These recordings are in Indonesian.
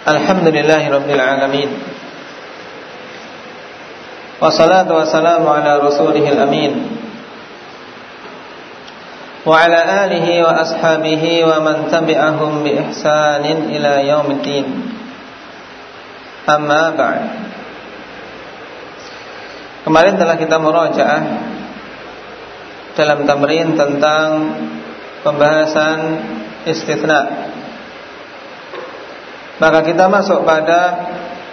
Alhamdulillahirabbil alamin. Wassalatu wassalamu ala rasulihil amin. Wa ala alihi wa ashabihi wa man tabi'ahum bi ihsanin ila yaumiddin. Amma ba'd. Kemarin telah kita murajaah dalam tamrin tentang pembahasan istitsna. Maka kita masuk pada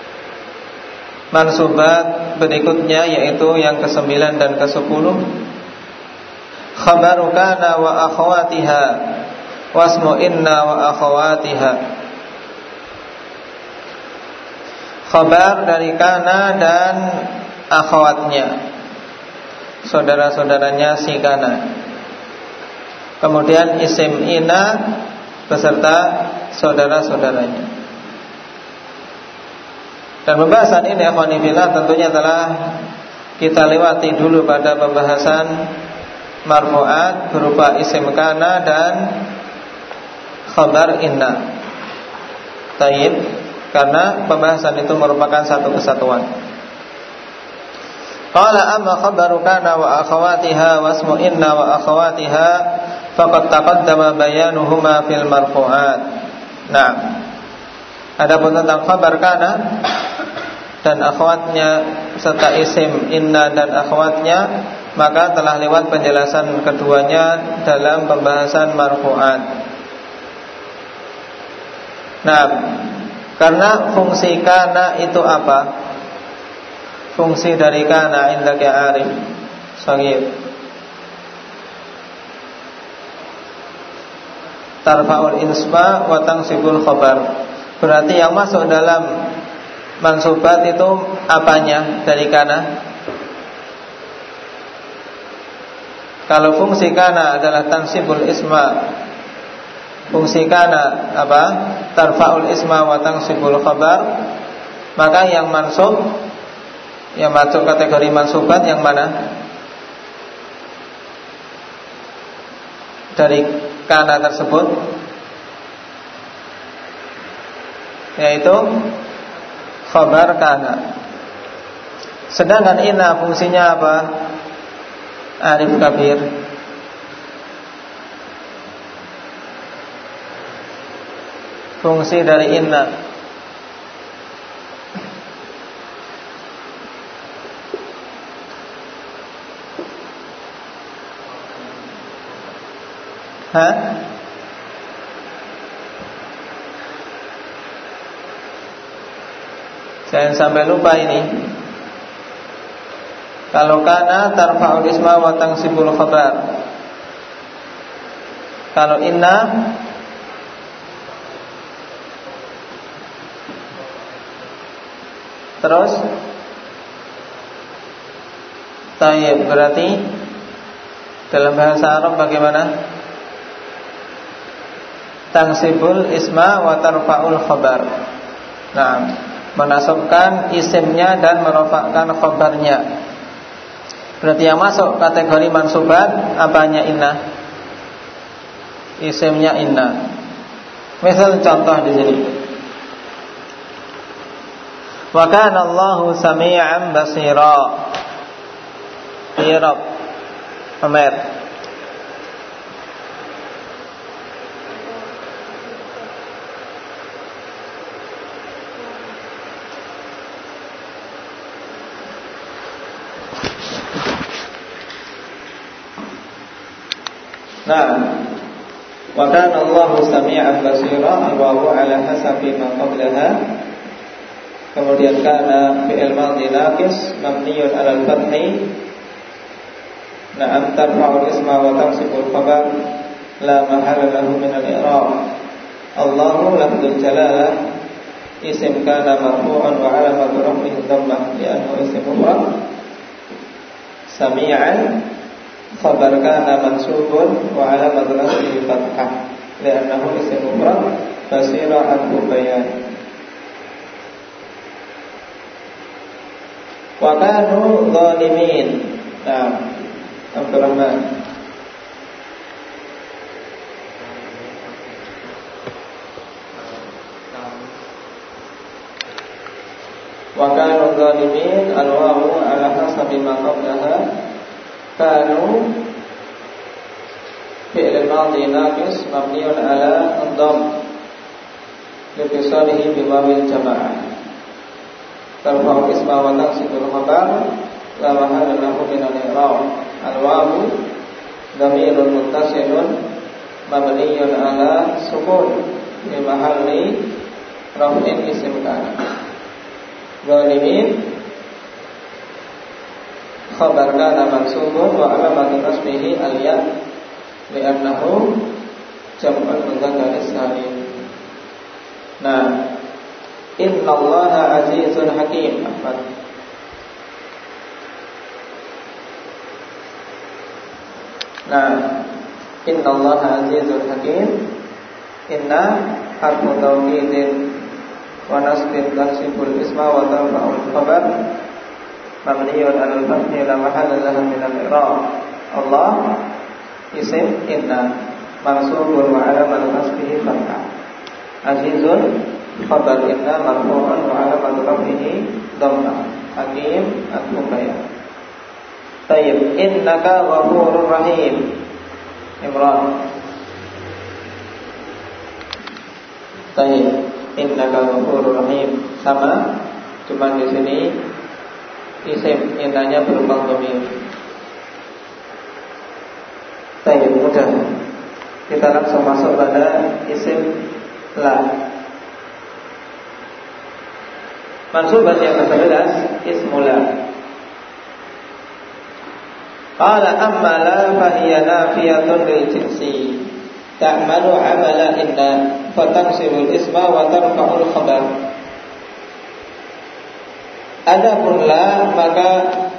mansubat berikutnya, yaitu yang ke-9 dan ke-10. Khabaru kana wa akhawatiha wasmu inna wa akhawatiha. Khabar dari kana dan akhawatnya, saudara-saudaranya si kana. Kemudian isim inna beserta saudara-saudaranya. Dan pembahasan ini akhwani fillah tentunya telah kita lewati dulu pada pembahasan marfu'at berupa isim kana dan khabar inna. Taib, karena pembahasan itu merupakan satu kesatuan. Qala amma khabaru kana wa akhawatiha wasmu inna wa akhawatiha faqad taqaddama bayanuhuma fil marfu'at. Nah, adapun tentang khabar kana dan akhwatnya serta isim inna dan akhwatnya, maka telah lewat penjelasan keduanya dalam pembahasan marfu'at. Nah, karena fungsi kana itu apa? Fungsi dari kana indaka arif shaghir, tarfa'ul isma wa tansibul khabar. Berarti yang masuk dalam mansubat itu apanya dari kana? Kalau fungsi kana adalah tansibul isma, fungsi kana apa? Tarfa'ul isma wa tansibul khabar, maka yang mansub, yang masuk kategori mansubat yang mana? Dari kana tersebut, yaitu khabar kana. Sedangkan inna fungsinya apa? Arif kabir. Fungsi dari inna, jangan sampai lupa ini. Kalau kana tarfa'ul isma wa tansibul khabar. Kalau inna terus tayyib, berarti dalam bahasa Arab bagaimana? Tansibul isma wa tarfa'ul khabar. Nah, menasabkan isimnya dan merofakkan khabarnya. Berarti yang masuk kategori mansubat apanya? Inna, isimnya inna. Misal contoh di sini, wa kana Allahu sami'an basira. Irab Amer. Nah, wa kana Allahu sami'an basira wa huwa ala hasabi ma qablaha. Kemudian kana fi'il madhi naqis mabniun 'ala al-fathi. Na'am tarfa'ul isma wa tansibul khabar la mahalla lahu min al-i'rab. Allahu lafdzul jalalah, isim kana marfu'un wa 'alamatu raf'ihi dhammah li'annahu isim mufrad. Sami'an khabar kana mansubun wa 'alamatu nasbihi fathah li'annahu isim mufrad. Basira harfu bayan. Wa kanu zalimin. Nah, Abdurrahman. Wa kanu zalimin al-wawu ala hasabi ma qablaha. Kanu fi'l madhi naqis mabniun ala dhamm litisalihi bi wawil jamaah. Tarfa'u isma wa tansibul khabar la mahalla lahu min al-i'rab. Al-wawu dhamirun muttasilun mabniun ala sukun fi mahalli raf'in isim kana. Zalimin khabar kana mansubun wa alamat nasbihi al-ya li'annahu jam'un mudzakkar salim. Nah, innallaha azizun hakim. Nah, innallaha azizun hakim. Inna harfu tawkidin wa nasbin tansibul isma wa tarfa'ul khabar mabniyun 'alal fathi la mahalla lahu min al-i'rab. Allah isim inna mansubun wa 'alamat nasbihi fathah. Azizun khabar inna marfu'un wa 'alamat raf'ihi dhammah. Hakim al-mubayyan. Tayyib, innaka ghafurur rahim. Imran. Tayyib, innaka ghafurur rahim. Sama, cuma di sini isim innanya berupa dhamir. Tayyib, mudah. Kita langsung masuk pada isim la. Mansuban yang ke-11 ismula. Qala amma la fahiya nafiyatun lil jinsi ta'malu 'amala inna fatansibul isma wa tarfa'ul khabar. Adapun la, maka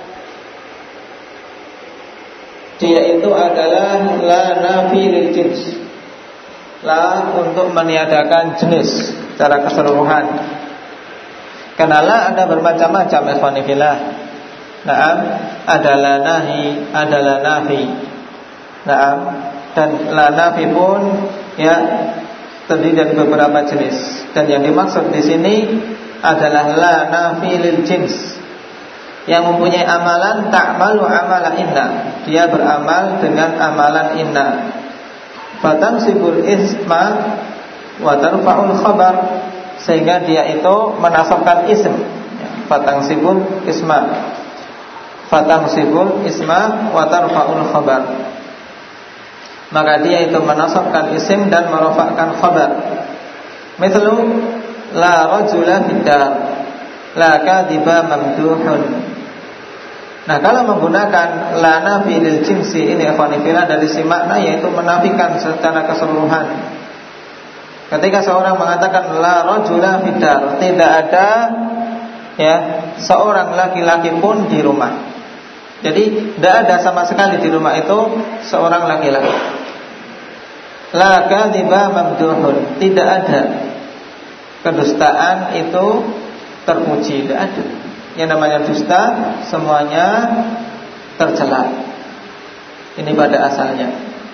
dia itu adalah la nafi lil jins. La untuk meniadakan jenis secara keseluruhan. Karena la ada bermacam-macam ikhwanifillah. Naam, adalah nahi, adalah nafi. Naam, dan la nafi pun ya terdiri dari beberapa jenis. Dan yang dimaksud di sini adalah la nafi lil jins, yang mempunyai amalan ta'malu amala inna. Dia beramal dengan amalan inna. Fatansibul isma wa tarfa'ul khabar, sehingga dia itu menasabkan ism. Fatansibul isma, fatansibul isma wa tarfa'ul khabar, maka dia itu menasabkan isim dan merafa'kan khabar. Mithlu la rajula fiddar, la kadhiba mamduhun. Nah, kalau menggunakan la nafi lil jinsi ini ikhwanifillah dari si makna, yaitu menafikan secara keseluruhan. Ketika seorang mengatakan la rajula fiddar, tidak ada ya seorang laki-laki pun di rumah. Jadi tidak ada sama sekali di rumah itu seorang laki-laki. La kadhiba mamduhun, tidak ada kedustaan itu terpuji, tidak ada. Yang namanya dusta semuanya tercela. Ini pada asalnya.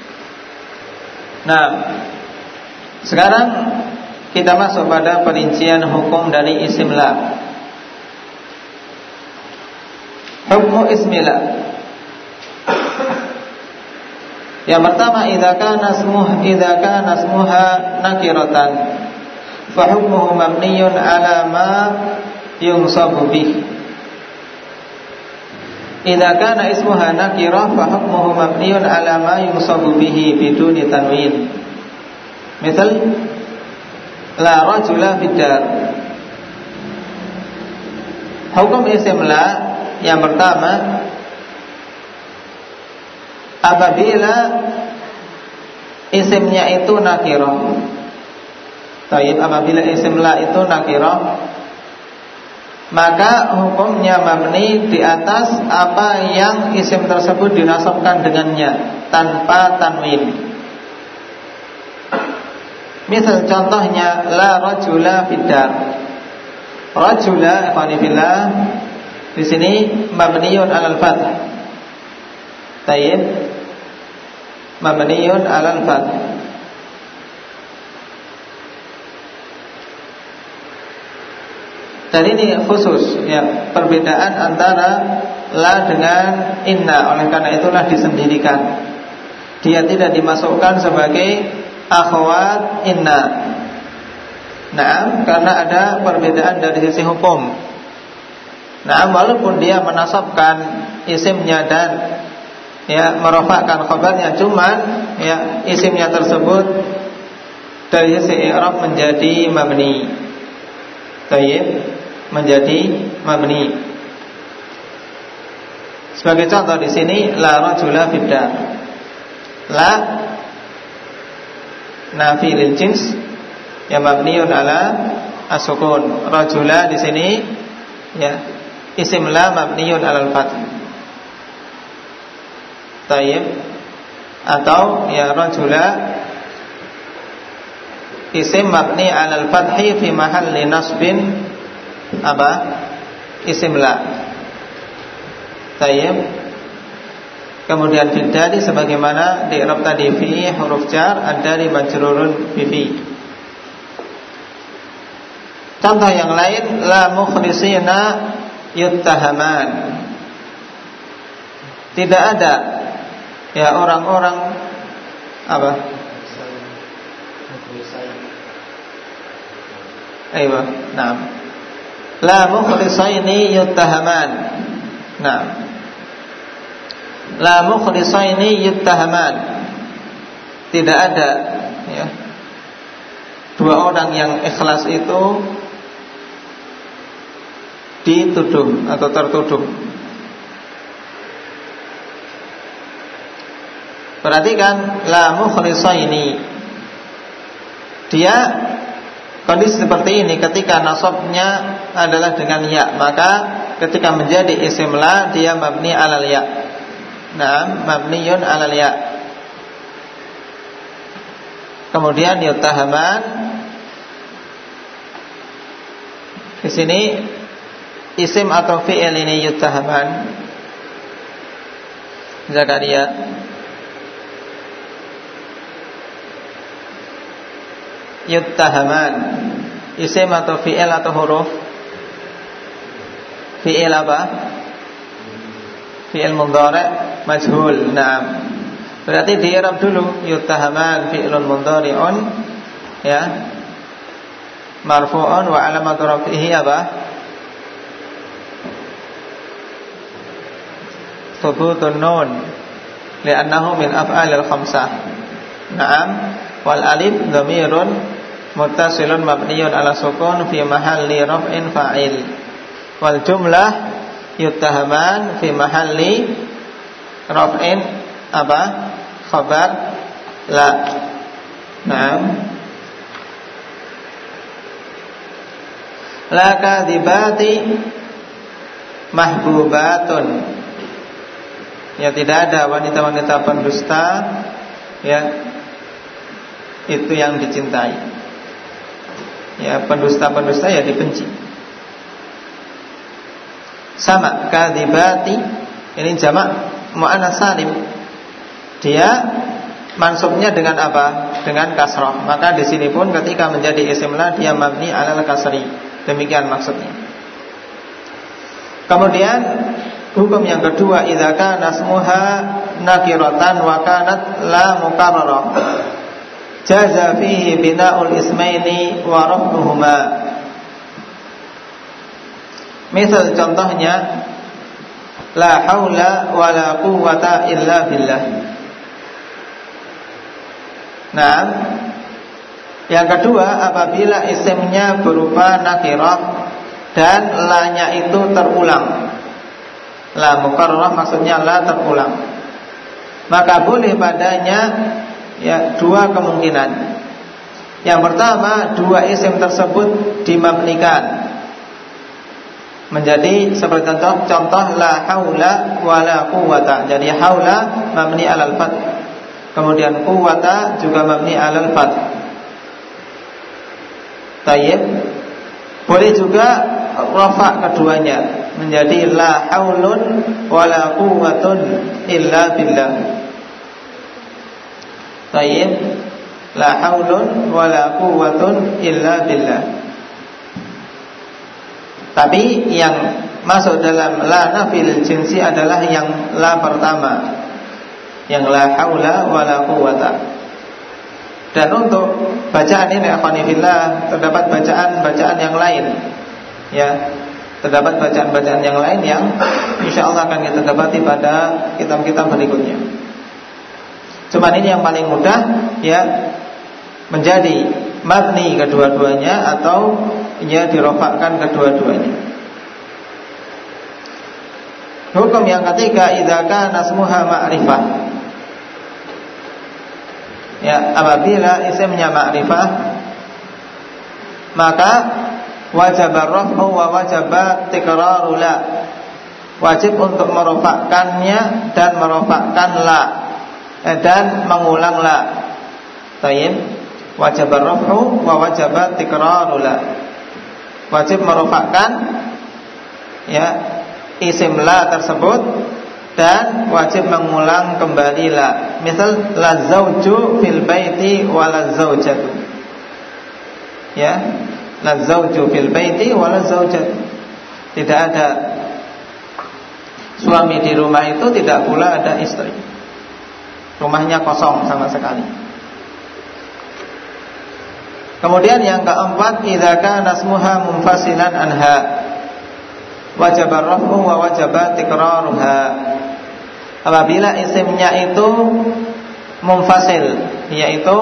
Nah, sekarang kita masuk pada perincian hukum dari isim la. Hukmu ismila. Yang pertama, idza kana ismuha nakiratan fa hukmuhu mabniyun ala ma yunsabu bih. Idza kana ismuha nakirah fa hukmuhu mabniyun ala ma yunsabu bihi biduni tanwin. Misal la rajula fiddar. Hukum isim la yang pertama, apabila isimnya itu nakirah. Taib, apabila isim la itu nakirah, maka hukumnya mabni di atas apa yang isim tersebut dinasabkan dengannya tanpa tanwin. Misal contohnya la rajula fiddar. Rajula ikhwanifillah di sini mabniyun 'alal fath. Tayyib, mabniyun 'alal fath. Dan ini khusus ya, perbedaan antara la dengan inna. Oleh karena itulah disendirikan. Dia tidak dimasukkan sebagai akhwat inna. Nah, karena ada perbedaan dari sisi hukum. Nah, walaupun dia menasabkan isimnya dan ya merofakkan khabarnya, cuman ya isimnya tersebut dari sisi i'rab menjadi mabni. Baik, menjadi mabni. Sebagai contoh di sini la rajula fid dar. La nafi lil jins ya mabniun ala as-sukun. Rajula di sini ya isim la mabniun ala al-fath. Baik. Atau ya rajula isim mabni ala al-fathi fi mahalli nasbin apa? Isim la. Baik. Kemudian fi'dali sebagaimana di i'rab tadi fi huruf jar ad-dari majrurun fi. Contoh yang lain la mukhlisina yuttahaman. Tidak ada ya orang-orang apa? Ayo, nah. La mukhlisaini yuttahaman. Nah. La mukhlisaini yuttahaman. Tidak ada ya, dua orang yang ikhlas itu dituduh atau tertuduh. Perhatikan la mukhlisaini. Dia kondisi seperti ini ketika nasabnya adalah dengan ya, maka ketika menjadi isim la dia mabni alal ya. Nah, mabniyun alal ya. Kemudian yuttahaman di sini isim atau fi'il ini yuttahaman. Zakaria yuttahaman isim atau fi'il atau huruf? Fi'il apa? Fi'il mudhari' majhul. Naam. Berarti di i'rab dulu yuttahaman fi'lun mudhari'un ya marfu'un wa alamatu raf'ihi apa? Thubutun nun li'annahu min af'alil khamsah. Naam. Wal alif dhamirun muttasilun mabniyun ala sukun fi mahalli raf'in fa'il. Wal jumlah yuttahaman fi mahalli raf'in apa? Khabar la. Naam. La kadhibati mahbubatun. Ya tidak ada wanita-wanita pendusta ya itu yang dicintai. Ya pendusta-pendusta ya dibenci. Sama kadhibati ini jamak muannats salim. Dia mansubnya dengan apa? Dengan kasrah. Maka di sini pun ketika menjadi isim la dia mabni alal kasri. Demikian maksudnya. Kemudian hukum yang kedua idza kana ismuha nakiratan wa kanat la mukarrarah. Jaza fihi bina'ul ismaini wa rafduhuma. Misal contohnya la haula wa la quwwata illa billah. Nah, yang kedua apabila isimnya berupa nakirah dan la-nya itu terulang. La mukarrarah maksudnya la terulang. Maka boleh padanya ya dua kemungkinan. Yang pertama, dua isim tersebut dimabnikan menjadi seperti contoh la haula wa la quwwata. Jadi haula mabni alal fath. Kemudian quwwata juga mabni alal fath. Tayyib. Boleh juga rafa keduanya menjadi la haulun wa la quwwatun illa billah. Tayyib. La haulun wa la quwwatun illa billah. Tapi yang masuk dalam la nafil jinsi adalah yang la pertama, yang la haula wala quwata. Dan untuk bacaan ini akhwanifillah, terdapat bacaan-bacaan yang lain, ya, terdapat bacaan-bacaan yang lain yang insyaallah akan kita dapati pada kitab-kitab berikutnya. Cuman ini yang paling mudah, ya, menjadi mabni kedua-duanya atau ya dirofakkan kedua-duanya. Hukum yang ketiga, idza kana ismuha ma'rifah. Ya, apabila isimnya ma'rifah, maka wajib ar-raf'u wa wajib tikraru la. Wajib untuk merofakkannya dan merofakkan la, dan mengulang la. Tayyib. Wajib ar-raf'u wa wajib tikraru la. Wajib merofakkan, ya, isim la tersebut dan wajib mengulang kembali la. Misal la zauju fil baiti wa la zaujatu. Ya, la zauju fil baiti wa la zaujatu. Tidak ada suami di rumah itu, tidak pula ada istri. Rumahnya kosong sama sekali. Kemudian yang keempat, idza kana ismuha munfasilan anha wajib ar-raf'u wa wajib tikraruha. Apabila isimnya itu munfasil, yaitu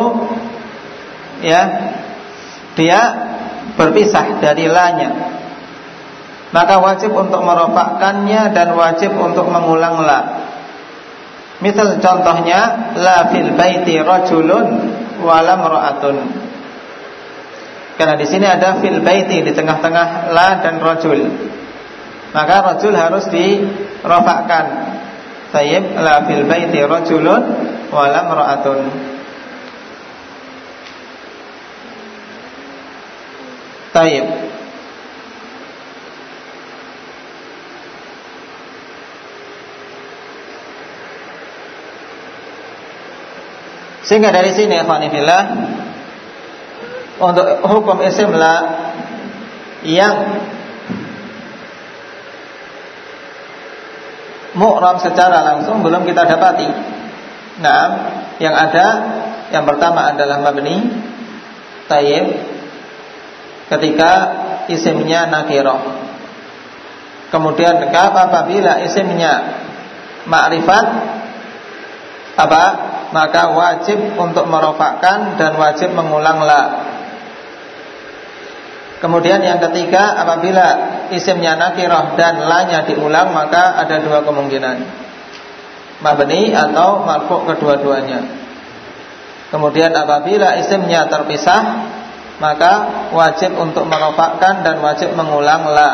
ya dia berpisah dari la-nya, maka wajib untuk merofakkannya dan wajib untuk mengulang la. Misal contohnya, la fil baiti rajulun wa lam ra'atun. Karena di sini ada fil baiti, di tengah-tengah la dan rajul, maka rajul harus dirofakkan. Tayyib, la fil baiti rajulun wa lam ra'atun. Tayyib. Sehingga dari sini ikhwanifillah, untuk hukum isim la yang mu'rab secara langsung belum kita dapati. Nah, yang ada yang pertama adalah mabni, tayyib, ketika isimnya nakirah. Kemudian apabila isimnya ma'rifat, maka wajib untuk merofakkan dan wajib mengulang la. Kemudian yang ketiga, apabila isimnya nakirah dan la-nya diulang, maka ada dua kemungkinan, mabni atau marfu' kedua-duanya. Kemudian apabila isimnya terpisah, maka wajib untuk merofakkan dan wajib mengulang la.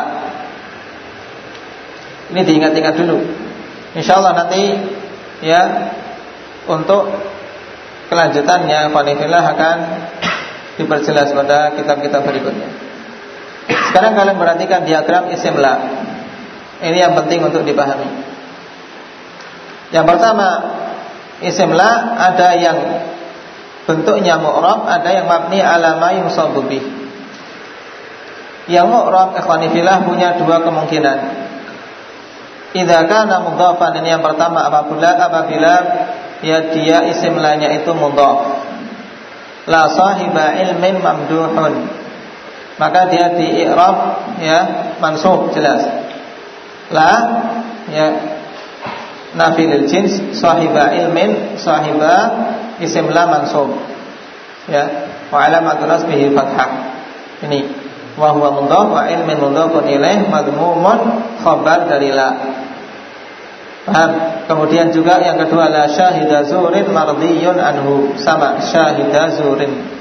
Ini diingat-ingat dulu. InsyaAllah nanti, ya, untuk kelanjutannya Fanifillah akan diperjelas pada kitab-kitab berikutnya. Sekarang kalian perhatikan diagram isim la. Ini yang penting untuk dipahami. Yang pertama, isim la ada yang bentuknya mu'rab, ada yang mabni ala ma yunsabu bih. Yang mu'rab ikhwanifillah punya dua kemungkinan. Idza kana mudhafan, ini yang pertama, apabila ya dia isim la-nya itu mudhaf. La sahiba ilmin mamduhun, maka dia di i'rab ya mansub jelas. La ya nafilil jins, sahiba ilmin, sahiba isim la mansub, ya, wa alamatun nasbihi fathah. Ini wa huwa mudhaf wa ilmin mudhafun ilaih madmumun khabar dari la. Paham? Kemudian juga yang kedua, la syahida zurin mardiyun anhu, sama syahida zurin.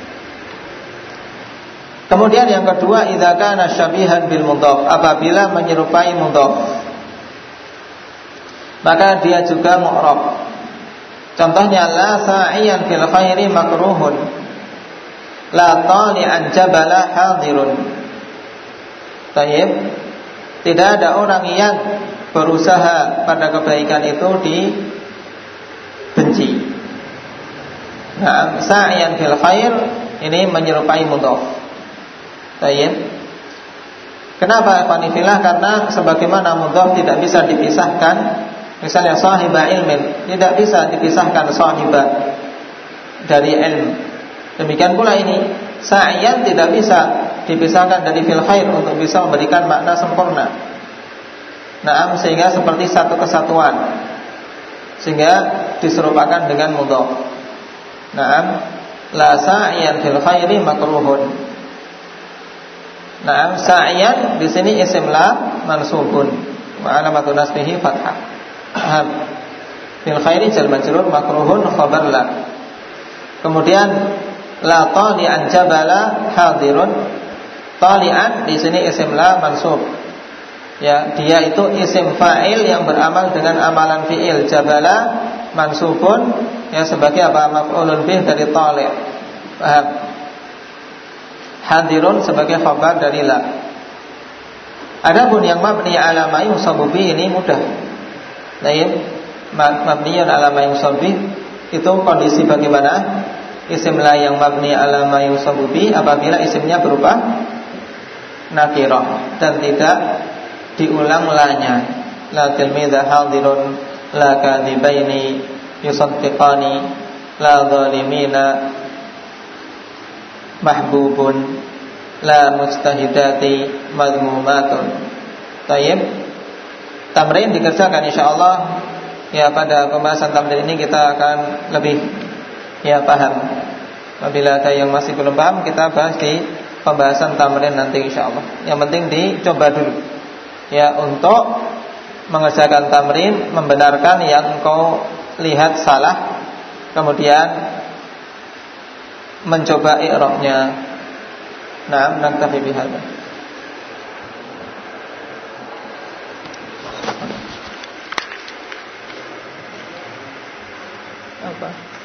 Kemudian yang kedua, idza kana syabihan bil mudhaf, apabila menyerupai mudhaf, maka dia juga mu'rab. Contohnya, la sa'iyan fil khairi makruhun, la tali'an jabala hadirun. Tayyib. Tidak ada orang yang berusaha pada kebaikan itu dibenci. Nah, sa'iyan fil khair ini menyerupai mudhaf. Tayyib. Kenapa ikhwanifillah? Karena sebagaimana mudhaf tidak bisa dipisahkan. Misalnya sahiba ilmin, tidak bisa dipisahkan sahiba dari ilm. Demikian pula ini, sa'yan tidak bisa dipisahkan dari fil khair untuk bisa memberikan makna sempurna. Naam, sehingga seperti satu kesatuan, sehingga diserupakan dengan mudhaf. Naam, la sa'yan fil khairi makruhun. Naam, sa'yan di sini isim la mansubun wa alamatu nasbihi fathah. Fil khairi jar majrur, makruhun khabar la. Kemudian la tali'an jabala hadirun. Tali'an di sini isim la mansub. Ya, dia itu isim fa'il yang beramal dengan amalan fi'il. Jabala mansubun, ya, sebagai apa? Maf'ulun bih dari tali'. Paham? Hadirun sebagai khabar dari la. Adapun yang mabni ala ma yusabu bi ini mudah. Naib, mabniyun ala ma yusabu bi itu kondisi bagaimana? Isim la yang mabni ala ma yusabu bi apabila isimnya berupa nakirah dan tidak diulang lanya. La tilmidha hadirun, la kadhibaini yusaddiqani, la zalimina mahbubun, la mujtahidati madmumatun. Tayyib. Tamrin dikerjakan insyaallah. Ya, pada pembahasan tamrin ini kita akan lebih paham. Apabila ada yang masih belum paham, kita bahas di pembahasan tamrin nanti insyaallah. Yang penting dicoba dulu. Ya, untuk mengerjakan tamrin, membenarkan yang engkau lihat salah, kemudian mencoba i'rabnya. Nah, naktafi bihadza. Apa?